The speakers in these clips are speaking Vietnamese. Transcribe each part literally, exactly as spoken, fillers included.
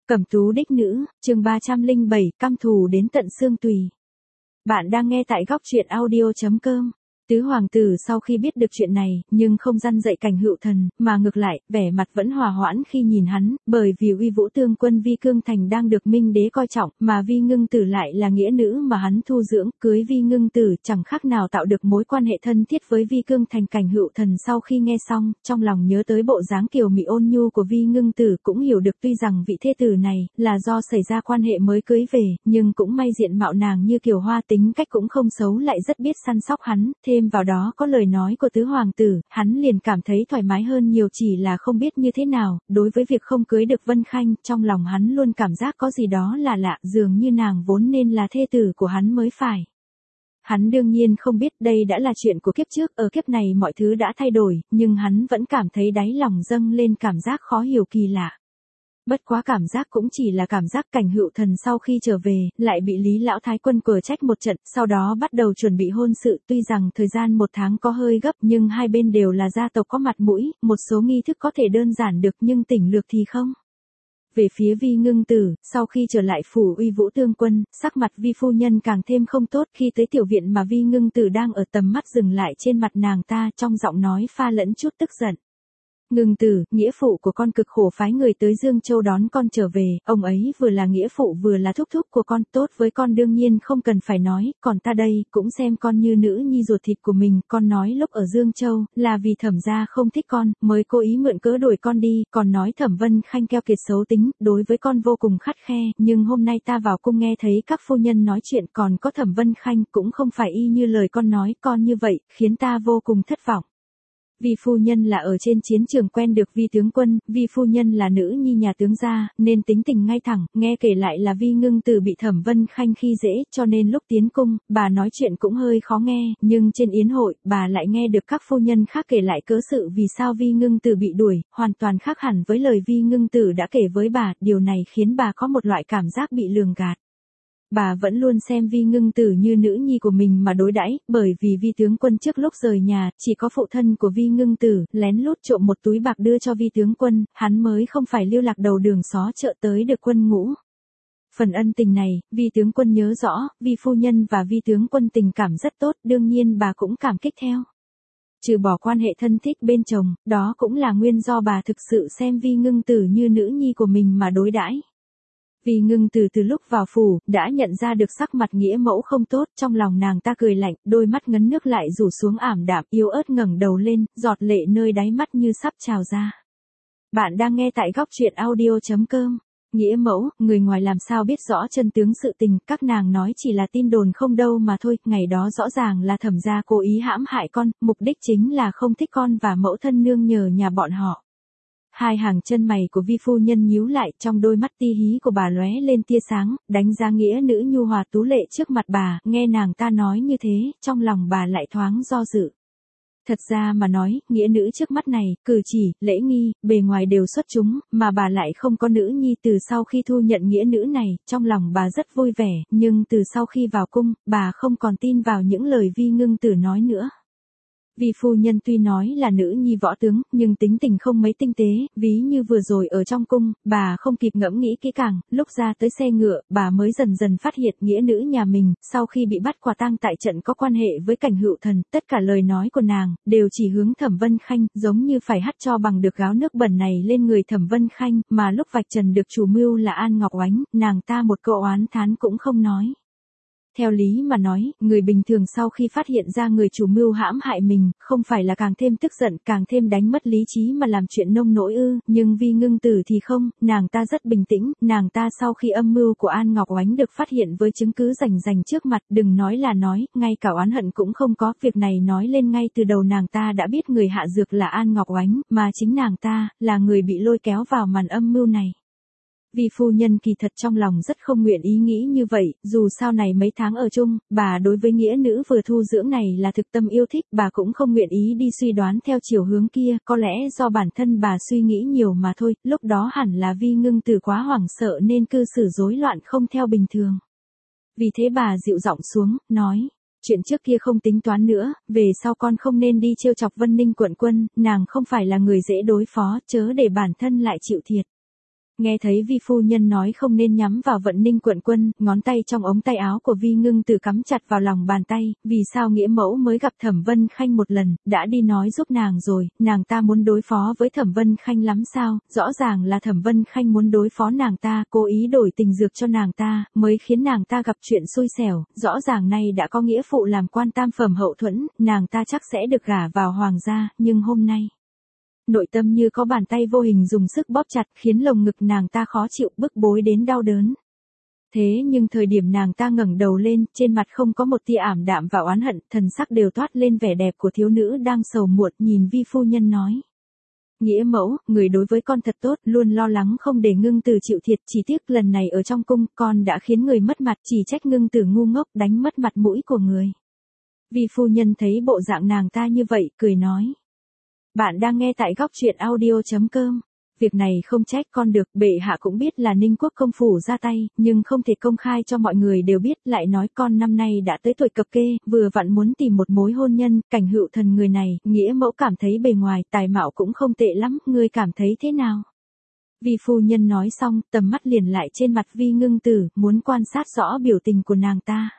Cẩm tú đích nữ, chương ba trăm lẻ bảy, căm thù đến tận xương tùy. Bạn đang nghe tại góc truyện audio chấm com. Tứ hoàng tử sau khi biết được chuyện này, nhưng không răn dạy Cảnh Hựu Thần, mà ngược lại, vẻ mặt vẫn hòa hoãn khi nhìn hắn, bởi vì uy vũ tương quân Vi Cương Thành đang được Minh Đế coi trọng, mà Vi Ngưng Tử lại là nghĩa nữ mà hắn thu dưỡng, cưới Vi Ngưng Tử chẳng khác nào tạo được mối quan hệ thân thiết với Vi Cương Thành. Cảnh Hựu Thần sau khi nghe xong, trong lòng nhớ tới bộ dáng kiều mị ôn nhu của Vi Ngưng Tử, cũng hiểu được tuy rằng vị thê tử này là do xảy ra quan hệ mới cưới về, nhưng cũng may diện mạo nàng như kiều hoa, tính cách cũng không xấu, lại rất biết săn sóc hắn. Thêm vào đó có lời nói của tứ hoàng tử, hắn liền cảm thấy thoải mái hơn nhiều, chỉ là không biết như thế nào, đối với việc không cưới được Vân Khanh, trong lòng hắn luôn cảm giác có gì đó là lạ, dường như nàng vốn nên là thê tử của hắn mới phải. Hắn đương nhiên không biết đây đã là chuyện của kiếp trước, ở kiếp này mọi thứ đã thay đổi, nhưng hắn vẫn cảm thấy đáy lòng dâng lên cảm giác khó hiểu kỳ lạ. Bất quá cảm giác cũng chỉ là cảm giác. Cảnh Hựu Thần sau khi trở về, lại bị Lý Lão Thái Quân quở trách một trận, sau đó bắt đầu chuẩn bị hôn sự. Tuy rằng thời gian một tháng có hơi gấp, nhưng hai bên đều là gia tộc có mặt mũi, một số nghi thức có thể đơn giản được nhưng tỉnh lược thì không. Về phía Vi Ngưng Tử, sau khi trở lại phủ uy vũ tương quân, sắc mặt Vi phu nhân càng thêm không tốt. Khi tới tiểu viện mà Vi Ngưng Tử đang ở, tầm mắt dừng lại trên mặt nàng ta, trong giọng nói pha lẫn chút tức giận. Ngưng Tử, nghĩa phụ của con cực khổ phái người tới Dương Châu đón con trở về, ông ấy vừa là nghĩa phụ vừa là thúc thúc của con, tốt với con đương nhiên không cần phải nói, còn ta đây, cũng xem con như nữ nhi ruột thịt của mình. Con nói lúc ở Dương Châu, là vì Thẩm gia không thích con, mới cố ý mượn cớ đuổi con đi, còn nói Thẩm Vân Khanh keo kiệt xấu tính, đối với con vô cùng khắt khe, nhưng hôm nay ta vào cung nghe thấy các phu nhân nói chuyện, còn có Thẩm Vân Khanh cũng không phải y như lời con nói, con như vậy, khiến ta vô cùng thất vọng. Vi phu nhân là ở trên chiến trường quen được Vi tướng quân, Vi phu nhân là nữ nhi nhà tướng gia, nên tính tình ngay thẳng, nghe kể lại là Vi Ngưng Tử bị Thẩm Vân Khanh khi dễ, cho nên lúc tiến cung, bà nói chuyện cũng hơi khó nghe, nhưng trên yến hội, bà lại nghe được các phu nhân khác kể lại cớ sự vì sao Vi Ngưng Tử bị đuổi, hoàn toàn khác hẳn với lời Vi Ngưng Tử đã kể với bà, điều này khiến bà có một loại cảm giác bị lường gạt. Bà vẫn luôn xem Vi Ngưng Tử như nữ nhi của mình mà đối đãi, bởi vì Vi tướng quân trước lúc rời nhà, chỉ có phụ thân của Vi Ngưng Tử lén lút trộm một túi bạc đưa cho Vi tướng quân, hắn mới không phải lưu lạc đầu đường xó chợ tới được quân ngũ. Phần ân tình này, Vi tướng quân nhớ rõ, Vi phu nhân và Vi tướng quân tình cảm rất tốt, đương nhiên bà cũng cảm kích theo. Trừ bỏ quan hệ thân thích bên chồng, đó cũng là nguyên do bà thực sự xem Vi Ngưng Tử như nữ nhi của mình mà đối đãi. Vi Ngưng Tử từ lúc vào phủ, đã nhận ra được sắc mặt nghĩa mẫu không tốt, trong lòng nàng ta cười lạnh, đôi mắt ngấn nước lại rủ xuống ảm đạm, yếu ớt ngẩng đầu lên, giọt lệ nơi đáy mắt như sắp trào ra. Bạn đang nghe tại góc truyện audio chấm com. Nghĩa mẫu, người ngoài làm sao biết rõ chân tướng sự tình, các nàng nói chỉ là tin đồn không đâu mà thôi, ngày đó rõ ràng là Thẩm gia cố ý hãm hại con, mục đích chính là không thích con và mẫu thân nương nhờ nhà bọn họ. Hai hàng chân mày của Vi phu nhân nhíu lại, trong đôi mắt ti hí của bà lóe lên tia sáng, đánh giá nghĩa nữ nhu hòa tú lệ trước mặt bà, nghe nàng ta nói như thế, trong lòng bà lại thoáng do dự. Thật ra mà nói, nghĩa nữ trước mắt này, cử chỉ, lễ nghi, bề ngoài đều xuất chúng, mà bà lại không có nữ nhi. Từ sau khi thu nhận nghĩa nữ này, trong lòng bà rất vui vẻ, nhưng từ sau khi vào cung, bà không còn tin vào những lời Vi Ngưng Tử nói nữa. Vi phu nhân tuy nói là nữ nhi võ tướng, nhưng tính tình không mấy tinh tế, ví như vừa rồi ở trong cung, bà không kịp ngẫm nghĩ kỹ càng, lúc ra tới xe ngựa, bà mới dần dần phát hiện nghĩa nữ nhà mình, sau khi bị bắt quả tang tại trận có quan hệ với Cảnh Hựu Thần, tất cả lời nói của nàng, đều chỉ hướng Thẩm Vân Khanh, giống như phải hắt cho bằng được gáo nước bẩn này lên người Thẩm Vân Khanh, mà lúc vạch trần được chủ mưu là An Ngọc Oánh, nàng ta một câu oán thán cũng không nói. Theo lý mà nói, người bình thường sau khi phát hiện ra người chủ mưu hãm hại mình, không phải là càng thêm tức giận, càng thêm đánh mất lý trí mà làm chuyện nông nỗi ư, nhưng Vi Ngưng Tử thì không, nàng ta rất bình tĩnh, nàng ta sau khi âm mưu của An Ngọc Oánh được phát hiện với chứng cứ rành rành trước mặt, đừng nói là nói, ngay cả oán hận cũng không có, việc này nói lên ngay từ đầu nàng ta đã biết người hạ dược là An Ngọc Oánh, mà chính nàng ta, là người bị lôi kéo vào màn âm mưu này. Vi phu nhân kỳ thật trong lòng rất không nguyện ý nghĩ như vậy, dù sau này mấy tháng ở chung, bà đối với nghĩa nữ vừa thu dưỡng này là thực tâm yêu thích, bà cũng không nguyện ý đi suy đoán theo chiều hướng kia, có lẽ do bản thân bà suy nghĩ nhiều mà thôi, lúc đó hẳn là Vi Ngưng Tử quá hoảng sợ nên cư xử rối loạn không theo bình thường. Vì thế bà dịu giọng xuống, nói, chuyện trước kia không tính toán nữa, về sau con không nên đi trêu chọc Vân Ninh quận quân, nàng không phải là người dễ đối phó, chớ để bản thân lại chịu thiệt. Nghe thấy Vi phu nhân nói không nên nhắm vào Vận Ninh quận quân, ngón tay trong ống tay áo của Vi Ngưng Tử cắm chặt vào lòng bàn tay, vì sao nghĩa mẫu mới gặp Thẩm Vân Khanh một lần, đã đi nói giúp nàng rồi, nàng ta muốn đối phó với Thẩm Vân Khanh lắm sao, rõ ràng là Thẩm Vân Khanh muốn đối phó nàng ta, cố ý đổi tình dược cho nàng ta, mới khiến nàng ta gặp chuyện xui xẻo, rõ ràng nay đã có nghĩa phụ làm quan tam phẩm hậu thuẫn, nàng ta chắc sẽ được gả vào hoàng gia, nhưng hôm nay nội tâm như có bàn tay vô hình dùng sức bóp chặt, khiến lồng ngực nàng ta khó chịu, bức bối đến đau đớn. Thế nhưng thời điểm nàng ta ngẩng đầu lên, trên mặt không có một tia ảm đạm và oán hận, thần sắc đều toát lên vẻ đẹp của thiếu nữ đang sầu muộn, nhìn Vi phu nhân nói. Nghĩa mẫu, người đối với con thật tốt, luôn lo lắng không để Ngưng Tử chịu thiệt, chỉ tiếc lần này ở trong cung, con đã khiến người mất mặt, chỉ trách Ngưng Tử ngu ngốc, đánh mất mặt mũi của người. Vi phu nhân thấy bộ dạng nàng ta như vậy, cười nói. Bạn đang nghe tại góc truyện audio.com. Việc này không trách con được, bệ hạ cũng biết là Ninh Quốc công phủ ra tay, nhưng không thể công khai cho mọi người đều biết, lại nói con năm nay đã tới tuổi cập kê, vừa vặn muốn tìm một mối hôn nhân, Cảnh Hựu Thần người này, nghĩa mẫu cảm thấy bề ngoài, tài mạo cũng không tệ lắm, ngươi cảm thấy thế nào? Vi phu nhân nói xong, tầm mắt liền lại trên mặt Vi Ngưng Tử, muốn quan sát rõ biểu tình của nàng ta.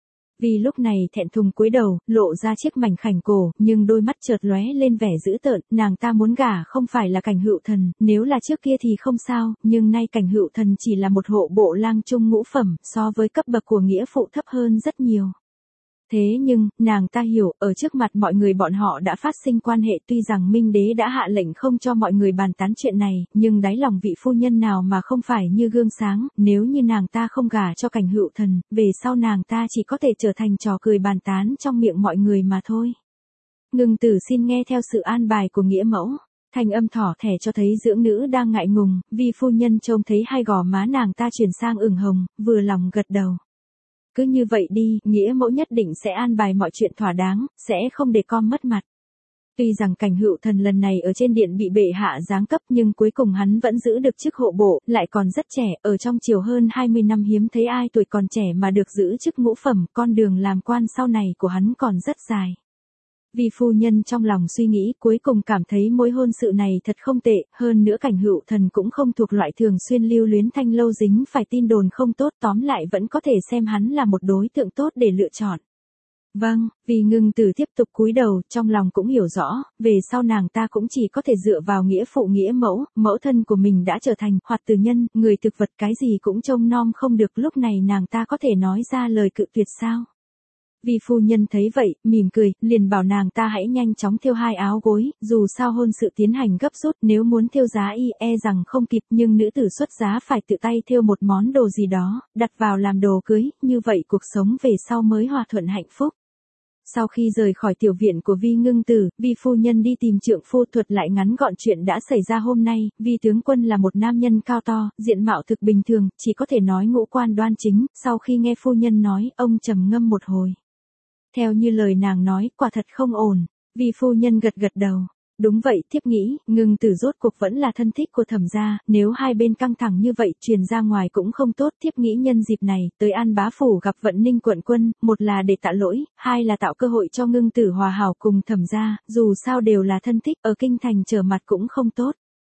Vì lúc này thẹn thùng cúi đầu, lộ ra chiếc mảnh khảnh cổ, nhưng đôi mắt chợt lóe lên vẻ dữ tợn, nàng ta muốn gả không phải là Cảnh Hựu Thần, nếu là trước kia thì không sao, nhưng nay Cảnh Hựu Thần chỉ là một hộ bộ lang trung ngũ phẩm, so với cấp bậc của nghĩa phụ thấp hơn rất nhiều. Thế nhưng, nàng ta hiểu, ở trước mặt mọi người bọn họ đã phát sinh quan hệ, tuy rằng Minh Đế đã hạ lệnh không cho mọi người bàn tán chuyện này, nhưng đáy lòng vị phu nhân nào mà không phải như gương sáng, nếu như nàng ta không gả cho Cảnh Hựu Thần, về sau nàng ta chỉ có thể trở thành trò cười bàn tán trong miệng mọi người mà thôi. Ngưng Tử xin nghe theo sự an bài của nghĩa mẫu. Thanh âm thỏ thẻ cho thấy dưỡng nữ đang ngại ngùng, vì phu nhân trông thấy hai gò má nàng ta chuyển sang ửng hồng, vừa lòng gật đầu. Cứ như vậy đi, nghĩa mẫu nhất định sẽ an bài mọi chuyện thỏa đáng, sẽ không để con mất mặt. Tuy rằng Cảnh Hựu Thần lần này ở trên điện bị bệ hạ giáng cấp nhưng cuối cùng hắn vẫn giữ được chức hộ bộ, lại còn rất trẻ, ở trong triều hơn hai mươi năm hiếm thấy ai tuổi còn trẻ mà được giữ chức ngũ phẩm, con đường làm quan sau này của hắn còn rất dài. Vi phu nhân trong lòng suy nghĩ cuối cùng cảm thấy mối hôn sự này thật không tệ, hơn nữa Cảnh Hựu Thần cũng không thuộc loại thường xuyên lưu luyến thanh lâu dính phải tin đồn không tốt, tóm lại vẫn có thể xem hắn là một đối tượng tốt để lựa chọn. Vâng, vì Ngưng Tử tiếp tục cúi đầu, trong lòng cũng hiểu rõ, về sau nàng ta cũng chỉ có thể dựa vào nghĩa phụ nghĩa mẫu, mẫu thân của mình đã trở thành hoạt tử nhân, người thực vật cái gì cũng trông nom không được, lúc này nàng ta có thể nói ra lời cự tuyệt sao? Vi phu nhân thấy vậy, mỉm cười, liền bảo nàng ta hãy nhanh chóng thêu hai áo gối, dù sao hôn sự tiến hành gấp rút, nếu muốn thêu giá y e rằng không kịp, nhưng nữ tử xuất giá phải tự tay thêu một món đồ gì đó, đặt vào làm đồ cưới, như vậy cuộc sống về sau mới hòa thuận hạnh phúc. Sau khi rời khỏi tiểu viện của Vi Ngưng Tử, Vi phu nhân đi tìm trượng phu thuật lại ngắn gọn chuyện đã xảy ra hôm nay, Vi tướng quân là một nam nhân cao to, diện mạo thực bình thường, chỉ có thể nói ngũ quan đoan chính, sau khi nghe phu nhân nói, ông trầm ngâm một hồi. Theo như lời nàng nói, quả thật không ổn, Vi phu nhân gật gật đầu. Đúng vậy, thiếp nghĩ, Ngưng Tử rốt cuộc vẫn là thân thích của Thẩm gia, nếu hai bên căng thẳng như vậy, truyền ra ngoài cũng không tốt, thiếp nghĩ nhân dịp này, tới An Bá Phủ gặp Vận Ninh quận quân, một là để tạ lỗi, hai là tạo cơ hội cho Ngưng Tử hòa hảo cùng Thẩm gia, dù sao đều là thân thích, ở kinh thành trở mặt cũng không tốt.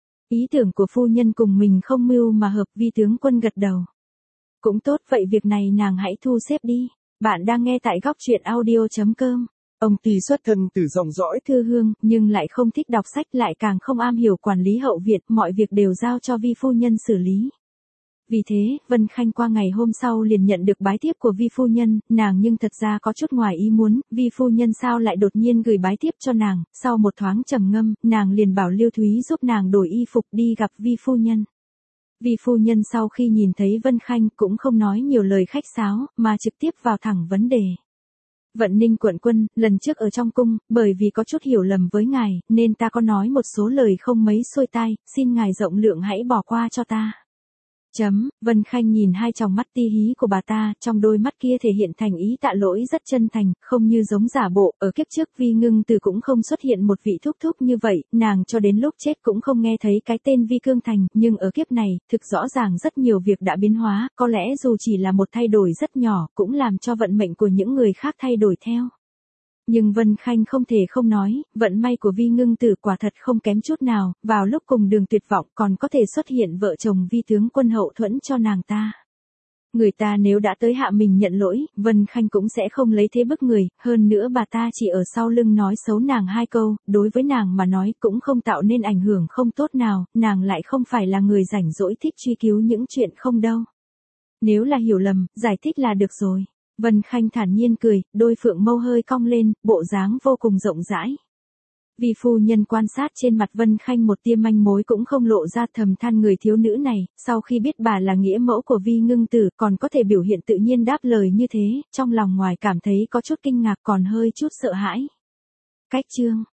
Ý tưởng của phu nhân cùng mình không mưu mà hợp, Vi tướng quân gật đầu. Cũng tốt, vậy việc này nàng hãy thu xếp đi. Bạn đang nghe tại góc truyện audio.com. Ông tuy xuất thân từ dòng dõi thư hương, nhưng lại không thích đọc sách, lại càng không am hiểu quản lý hậu viện, mọi việc đều giao cho Vi phu nhân xử lý. Vì thế, Vân Khanh qua ngày hôm sau liền nhận được bái thiếp của Vi phu nhân, nàng nhưng thật ra có chút ngoài ý muốn, Vi phu nhân sao lại đột nhiên gửi bái thiếp cho nàng, sau một thoáng trầm ngâm, nàng liền bảo Lưu Thúy giúp nàng đổi y phục đi gặp Vi phu nhân. Vi phu nhân sau khi nhìn thấy Vân Khanh cũng không nói nhiều lời khách sáo, mà trực tiếp vào thẳng vấn đề. Vận Ninh quận quân, lần trước ở trong cung, bởi vì có chút hiểu lầm với ngài, nên ta có nói một số lời không mấy xuôi tai, xin ngài rộng lượng hãy bỏ qua cho ta. Chấm, Vân Khanh nhìn hai tròng mắt ti hí của bà ta, trong đôi mắt kia thể hiện thành ý tạ lỗi rất chân thành, không như giống giả bộ, ở kiếp trước Vi Ngưng Tử cũng không xuất hiện một vị thúc thúc như vậy, nàng cho đến lúc chết cũng không nghe thấy cái tên Vi Cương Thành, nhưng ở kiếp này, thực rõ ràng rất nhiều việc đã biến hóa, có lẽ dù chỉ là một thay đổi rất nhỏ, cũng làm cho vận mệnh của những người khác thay đổi theo. Nhưng Vân Khanh không thể không nói, vận may của Vi Ngưng Tử quả thật không kém chút nào, vào lúc cùng đường tuyệt vọng còn có thể xuất hiện vợ chồng Vi tướng quân hậu thuẫn cho nàng ta. Người ta nếu đã tới hạ mình nhận lỗi, Vân Khanh cũng sẽ không lấy thế bức người, hơn nữa bà ta chỉ ở sau lưng nói xấu nàng hai câu, đối với nàng mà nói cũng không tạo nên ảnh hưởng không tốt nào, nàng lại không phải là người rảnh rỗi thích truy cứu những chuyện không đâu. Nếu là hiểu lầm, giải thích là được rồi. Vân Khanh thản nhiên cười, đôi phượng mâu hơi cong lên, bộ dáng vô cùng rộng rãi. Vì phu nhân quan sát trên mặt Vân Khanh một tia manh mối cũng không lộ ra, thầm than người thiếu nữ này, sau khi biết bà là nghĩa mẫu của Vi Ngưng Tử còn có thể biểu hiện tự nhiên đáp lời như thế, trong lòng ngoài cảm thấy có chút kinh ngạc còn hơi chút sợ hãi. Cách chương